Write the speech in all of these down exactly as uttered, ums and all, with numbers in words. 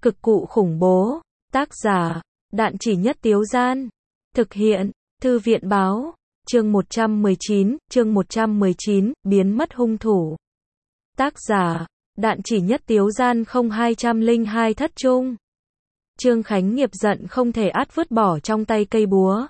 Cực cụ khủng bố. Tác giả, Đạn Chỉ Nhất Tiếu Gian. Thực hiện, Thư viện Báo. Chương một trăm mười chín, chương một trăm mười chín, biến mất hung thủ. Tác giả, Đạn Chỉ Nhất Tiếu Gian không hai không hai thất trung. Trương Khánh Nghiệp giận không thể át vứt bỏ trong tay cây búa.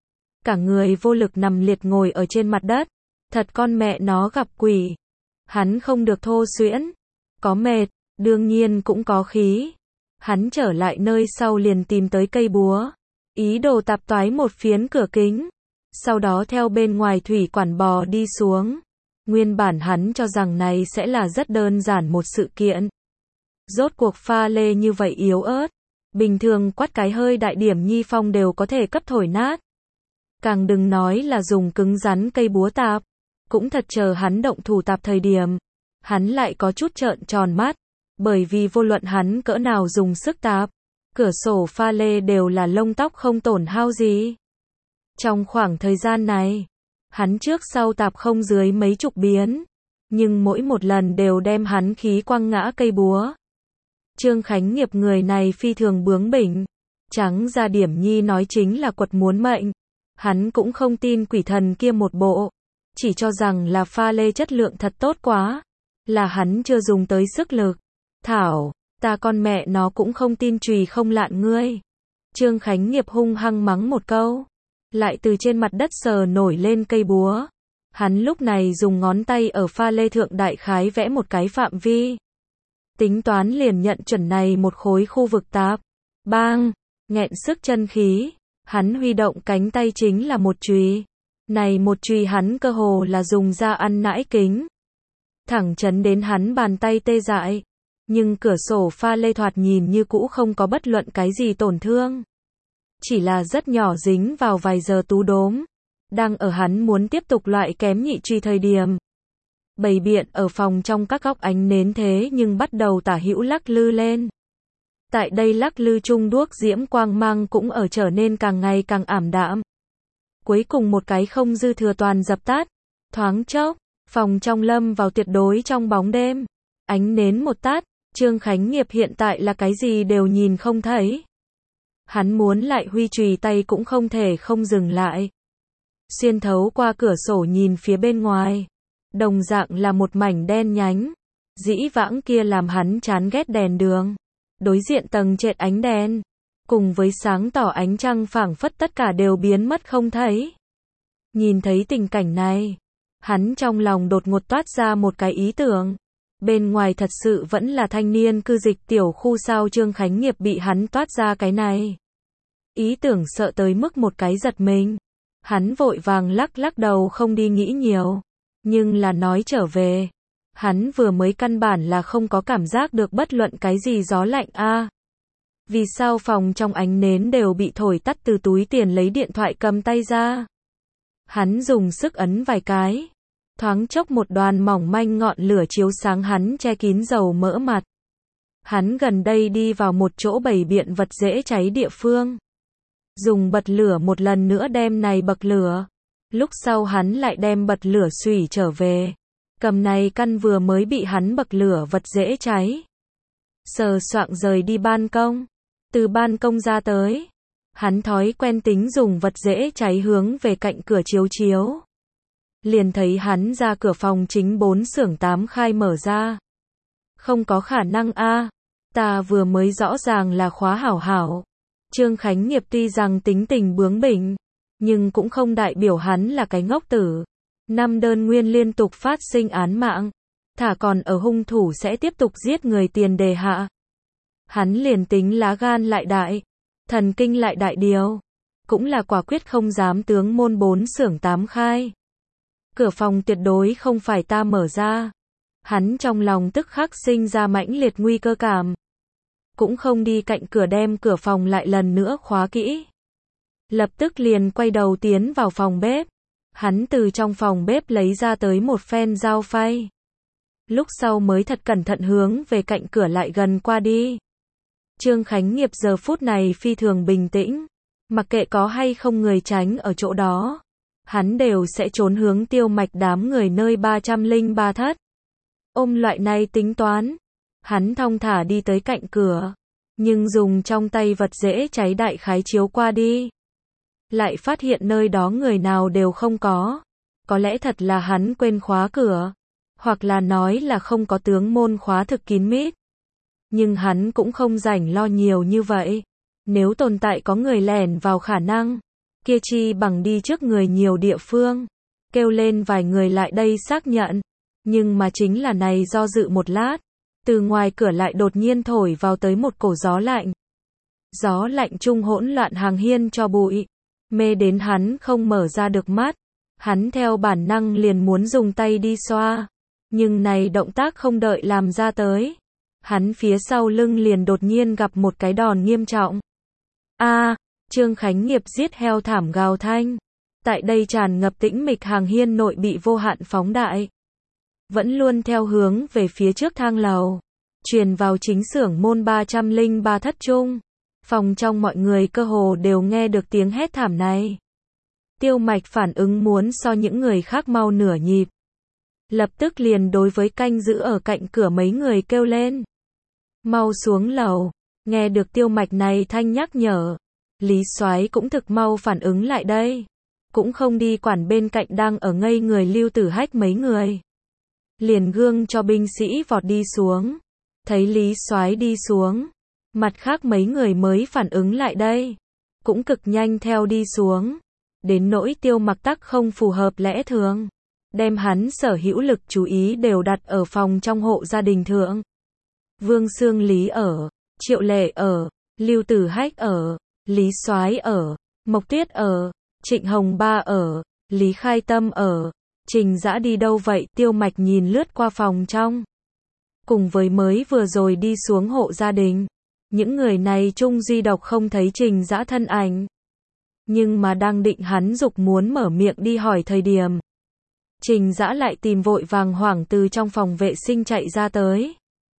Cả người vô lực nằm liệt ngồi ở trên mặt đất. Thật con mẹ nó gặp quỷ. Hắn không được thô xuyễn. Có mệt, đương nhiên cũng có khí. Hắn trở lại nơi sau liền tìm tới cây búa. Ý đồ tạp toái một phiến cửa kính. Sau đó theo bên ngoài thủy quản bò đi xuống. Nguyên bản hắn cho rằng này sẽ là rất đơn giản một sự kiện. Rốt cuộc pha lê như vậy yếu ớt. Bình thường quát cái hơi đại điểm nhi phong đều có thể cấp thổi nát. Càng đừng nói là dùng cứng rắn cây búa tạp. Cũng thật chờ hắn động thủ tạp thời điểm. Hắn lại có chút trợn tròn mắt. Bởi vì vô luận hắn cỡ nào dùng sức tạp. Cửa sổ pha lê đều là lông tóc không tổn hao gì. Trong khoảng thời gian này, hắn trước sau tạp không dưới mấy chục biến. Nhưng mỗi một lần đều đem hắn khí quăng ngã cây búa. Trương Khánh Nghiệp người này phi thường bướng bỉnh. Trắng ra điểm nhi nói chính là quật muốn mệnh. Hắn cũng không tin quỷ thần kia một bộ. Chỉ cho rằng là pha lê chất lượng thật tốt quá. Là hắn chưa dùng tới sức lực. Thảo, ta con mẹ nó cũng không tin chùy không lạn ngươi. Trương Khánh Nghiệp hung hăng mắng một câu. Lại từ trên mặt đất sờ nổi lên cây búa. Hắn lúc này dùng ngón tay ở pha lê thượng đại khái vẽ một cái phạm vi. Tính toán liền nhận chuẩn này một khối khu vực tạp. Bang, nghẹn sức chân khí. Hắn huy động cánh tay chính là một chùy. Này một chùy hắn cơ hồ là dùng ra ăn nãi kính. Thẳng chấn đến hắn bàn tay tê dại. Nhưng cửa sổ pha lê thoạt nhìn như cũ không có bất luận cái gì tổn thương. Chỉ là rất nhỏ dính vào vài giờ tú đốm. Đang ở hắn muốn tiếp tục loại kém nhị truy thời điểm. Bày biện ở phòng trong các góc ánh nến thế nhưng bắt đầu tả hữu lắc lư lên. Tại đây lắc lư chung đuốc diễm quang mang cũng ở trở nên càng ngày càng ảm đạm. Cuối cùng một cái không dư thừa toàn dập tắt. Thoáng chốc, phòng trong lâm vào tuyệt đối trong bóng đêm. Ánh nến một tắt, Trương Khánh Nghiệp hiện tại là cái gì đều nhìn không thấy. Hắn muốn lại huy chùy tay cũng không thể không dừng lại. Xuyên thấu qua cửa sổ nhìn phía bên ngoài. Đồng dạng là một mảnh đen nhánh. Dĩ vãng kia làm hắn chán ghét đèn đường. Đối diện tầng trệt ánh đèn. Cùng với sáng tỏ ánh trăng phảng phất tất cả đều biến mất không thấy. Nhìn thấy tình cảnh này. Hắn trong lòng đột ngột toát ra một cái ý tưởng. Bên ngoài thật sự vẫn là thanh niên cư dịch tiểu khu sao Trương Khánh Nghiệp bị hắn toát ra cái này. Ý tưởng sợ tới mức một cái giật mình. Hắn vội vàng lắc lắc đầu không đi nghĩ nhiều. Nhưng là nói trở về. Hắn vừa mới căn bản là không có cảm giác được bất luận cái gì gió lạnh a. À, vì sao phòng trong ánh nến đều bị thổi tắt từ túi tiền lấy điện thoại cầm tay ra. Hắn dùng sức ấn vài cái. Thoáng chốc một đoàn mỏng manh ngọn lửa chiếu sáng hắn che kín dầu mỡ mặt. Hắn gần đây đi vào một chỗ bày biện vật dễ cháy địa phương. Dùng bật lửa một lần nữa đem này bậc lửa. Lúc sau hắn lại đem bật lửa xủy trở về. Cầm này căn vừa mới bị hắn bậc lửa vật dễ cháy. Sờ soạng rời đi ban công. Từ ban công ra tới. Hắn thói quen tính dùng vật dễ cháy hướng về cạnh cửa chiếu chiếu. Liền thấy hắn ra cửa phòng chính bốn xưởng tám khai mở ra. Không có khả năng a, à, ta vừa mới rõ ràng là khóa hảo hảo. Trương Khánh Nghiệp tuy rằng tính tình bướng bỉnh, nhưng cũng không đại biểu hắn là cái ngốc tử. Năm đơn nguyên liên tục phát sinh án mạng, thả còn ở hung thủ sẽ tiếp tục giết người tiền đề hạ. Hắn liền tính lá gan lại đại, thần kinh lại đại điều, cũng là quả quyết không dám tướng môn bốn xưởng tám khai. Cửa phòng tuyệt đối không phải ta mở ra. Hắn trong lòng tức khắc sinh ra mãnh liệt nguy cơ cảm. Cũng không đi cạnh cửa đem cửa phòng lại lần nữa khóa kỹ. Lập tức liền quay đầu tiến vào phòng bếp. Hắn từ trong phòng bếp lấy ra tới một phen dao phay. Lúc sau mới thật cẩn thận hướng về cạnh cửa lại gần qua đi. Trương Khánh Nghiệp giờ phút này phi thường bình tĩnh. Mặc kệ có hay không người tránh ở chỗ đó. Hắn đều sẽ trốn hướng Tiêu Mạch đám người nơi ba trăm lẻ ba thất. Ôm loại này tính toán. Hắn thong thả đi tới cạnh cửa. Nhưng dùng trong tay vật dễ cháy đại khái chiếu qua đi. Lại phát hiện nơi đó người nào đều không có. Có lẽ thật là hắn quên khóa cửa. Hoặc là nói là không có tướng môn khóa thực kín mít. Nhưng hắn cũng không rảnh lo nhiều như vậy. Nếu tồn tại có người lẻn vào khả năng, kia chi bằng đi trước người nhiều địa phương. Kêu lên vài người lại đây xác nhận. Nhưng mà chính là này do dự một lát. Từ ngoài cửa lại đột nhiên thổi vào tới một cổ gió lạnh. Gió lạnh chung hỗn loạn hàng hiên cho bụi. Mê đến hắn không mở ra được mắt. Hắn theo bản năng liền muốn dùng tay đi xoa. Nhưng này động tác không đợi làm ra tới. Hắn phía sau lưng liền đột nhiên gặp một cái đòn nghiêm trọng. A, Trương Khánh Nghiệp giết heo thảm gào thanh. Tại đây tràn ngập tĩnh mịch hàng hiên nội bị vô hạn phóng đại. Vẫn luôn theo hướng về phía trước thang lầu. Truyền vào chính xưởng môn ba trăm lẻ ba thất trung. Phòng trong mọi người cơ hồ đều nghe được tiếng hét thảm này. Tiêu Mạch phản ứng muốn so những người khác mau nửa nhịp. Lập tức liền đối với canh giữ ở cạnh cửa mấy người kêu lên. Mau xuống lầu. Nghe được Tiêu Mạch này thanh nhắc nhở. Lý Soái cũng thực mau phản ứng lại đây. Cũng không đi quản bên cạnh đang ở ngây người Lưu Tử Hách mấy người. Liền gương cho binh sĩ vọt đi xuống. Thấy Lý Soái đi xuống. Mặt khác mấy người mới phản ứng lại đây. Cũng cực nhanh theo đi xuống. Đến nỗi Tiêu Mặc Tắc không phù hợp lẽ thường. Đem hắn sở hữu lực chú ý đều đặt ở phòng trong hộ gia đình thượng. Vương Xương Lý ở, Triệu Lệ ở, Lưu Tử Hách ở, Lý Soái ở, Mộc Tuyết ở, Trịnh Hồng Ba ở, Lý Khai Tâm ở. Trình Dã đi đâu vậy? Tiêu Mạch nhìn lướt qua phòng trong. Cùng với mới vừa rồi đi xuống hộ gia đình. Những người này chung duy độc không thấy Trình Dã thân ảnh. Nhưng mà đang định hắn dục muốn mở miệng đi hỏi thời điểm. Trình Dã lại tìm vội vàng hoảng từ trong phòng vệ sinh chạy ra tới.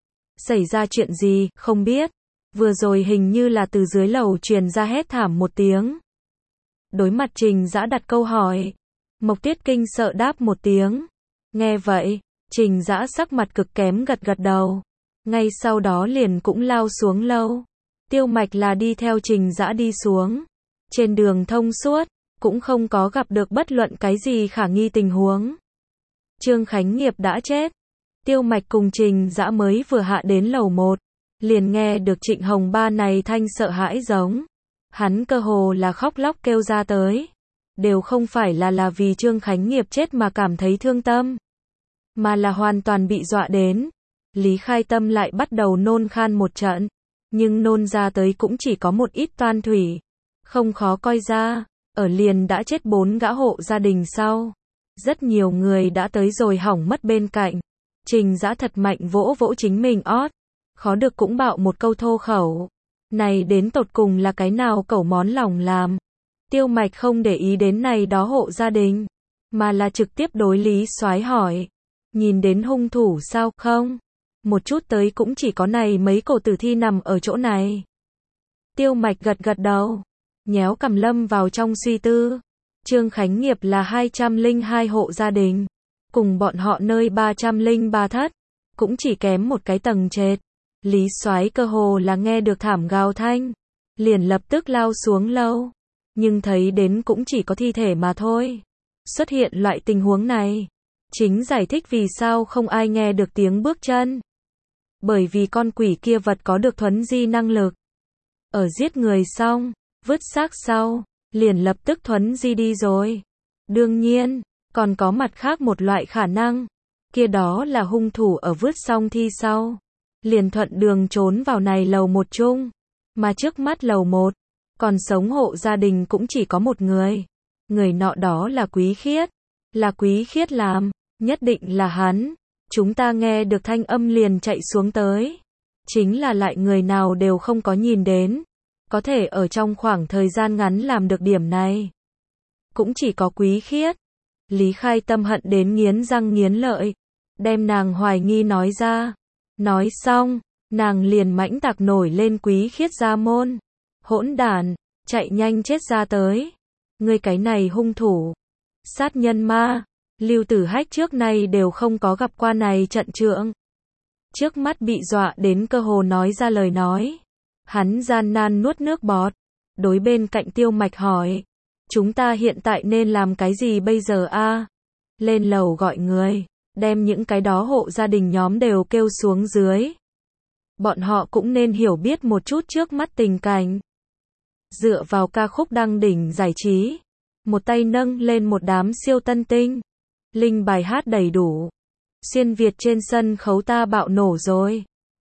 Xảy ra chuyện gì, không biết. Vừa rồi hình như là từ dưới lầu truyền ra hét thảm một tiếng. Đối mặt Trình Dã đặt câu hỏi. Mộc Tuyết kinh sợ đáp một tiếng. Nghe vậy, Trình Dã sắc mặt cực kém gật gật đầu. Ngay sau đó liền cũng lao xuống lâu. Tiêu Mạch là đi theo Trình Dã đi xuống. Trên đường thông suốt, cũng không có gặp được bất luận cái gì khả nghi tình huống. Trương Khánh Nghiệp đã chết. Tiêu Mạch cùng Trình Dã mới vừa hạ đến lầu một. Liền nghe được Trịnh Hồng Ba này thanh sợ hãi giống. Hắn cơ hồ là khóc lóc kêu ra tới. Đều không phải là là vì Trương Khánh Nghiệp chết mà cảm thấy thương tâm. Mà là hoàn toàn bị dọa đến. Lý Khai Tâm lại bắt đầu nôn khan một trận. Nhưng nôn ra tới cũng chỉ có một ít toan thủy. Không khó coi ra. Ở liền đã chết bốn gã hộ gia đình sau. Rất nhiều người đã tới rồi hỏng mất bên cạnh. Trình Dã thật mạnh vỗ vỗ chính mình ót. Khó được cũng bạo một câu thô khẩu. Này đến tột cùng là cái nào cẩu món lòng làm. Tiêu Mạch không để ý đến này đó hộ gia đình. Mà là trực tiếp đối Lý Soái hỏi. Nhìn đến hung thủ sao không? Một chút tới cũng chỉ có này mấy cổ tử thi nằm ở chỗ này. Tiêu Mạch gật gật đầu. Nhéo cằm lâm vào trong suy tư. Trương Khánh Nghiệp là hai trăm lẻ hai hộ gia đình. Cùng bọn họ nơi ba trăm lẻ ba thất. Cũng chỉ kém một cái tầng trệt. Lý Soái cơ hồ là nghe được thảm gào thanh. Liền lập tức lao xuống lâu. Nhưng thấy đến cũng chỉ có thi thể mà thôi. Xuất hiện loại tình huống này. Chính giải thích vì sao không ai nghe được tiếng bước chân. Bởi vì con quỷ kia vật có được thuấn di năng lực. Ở giết người xong, vứt xác sau, liền lập tức thuấn di đi rồi. Đương nhiên, còn có mặt khác một loại khả năng. Kia đó là hung thủ ở vứt xong thi sau. Liền thuận đường trốn vào này lầu một chung. Mà trước mắt lầu một, còn sống hộ gia đình cũng chỉ có một người. Người nọ đó là Quý Khiết. Là Quý Khiết làm, nhất định là hắn. Chúng ta nghe được thanh âm liền chạy xuống tới. Chính là lại người nào đều không có nhìn đến. Có thể ở trong khoảng thời gian ngắn làm được điểm này. Cũng chỉ có Quý Khiết. Lý Khai Tâm hận đến nghiến răng nghiến lợi. Đem nàng hoài nghi nói ra. Nói xong, nàng liền mãnh tạc nổi lên Quý Khiết ra môn. Hỗn đản, chạy nhanh chết ra tới. Ngươi cái này hung thủ. Sát nhân ma. Lưu Tử Hách trước nay đều không có gặp qua này trận trượng. Trước mắt bị dọa đến cơ hồ nói ra lời nói. Hắn gian nan nuốt nước bọt. Đối bên cạnh Tiêu Mạch hỏi. Chúng ta hiện tại nên làm cái gì bây giờ a? Lên lầu gọi người. Đem những cái đó hộ gia đình nhóm đều kêu xuống dưới. Bọn họ cũng nên hiểu biết một chút trước mắt tình cảnh. Dựa vào ca khúc đăng đỉnh giải trí. Một tay nâng lên một đám siêu tân tinh. Linh bài hát đầy đủ. Xuyên Việt trên sân khấu ta bạo nổ rồi.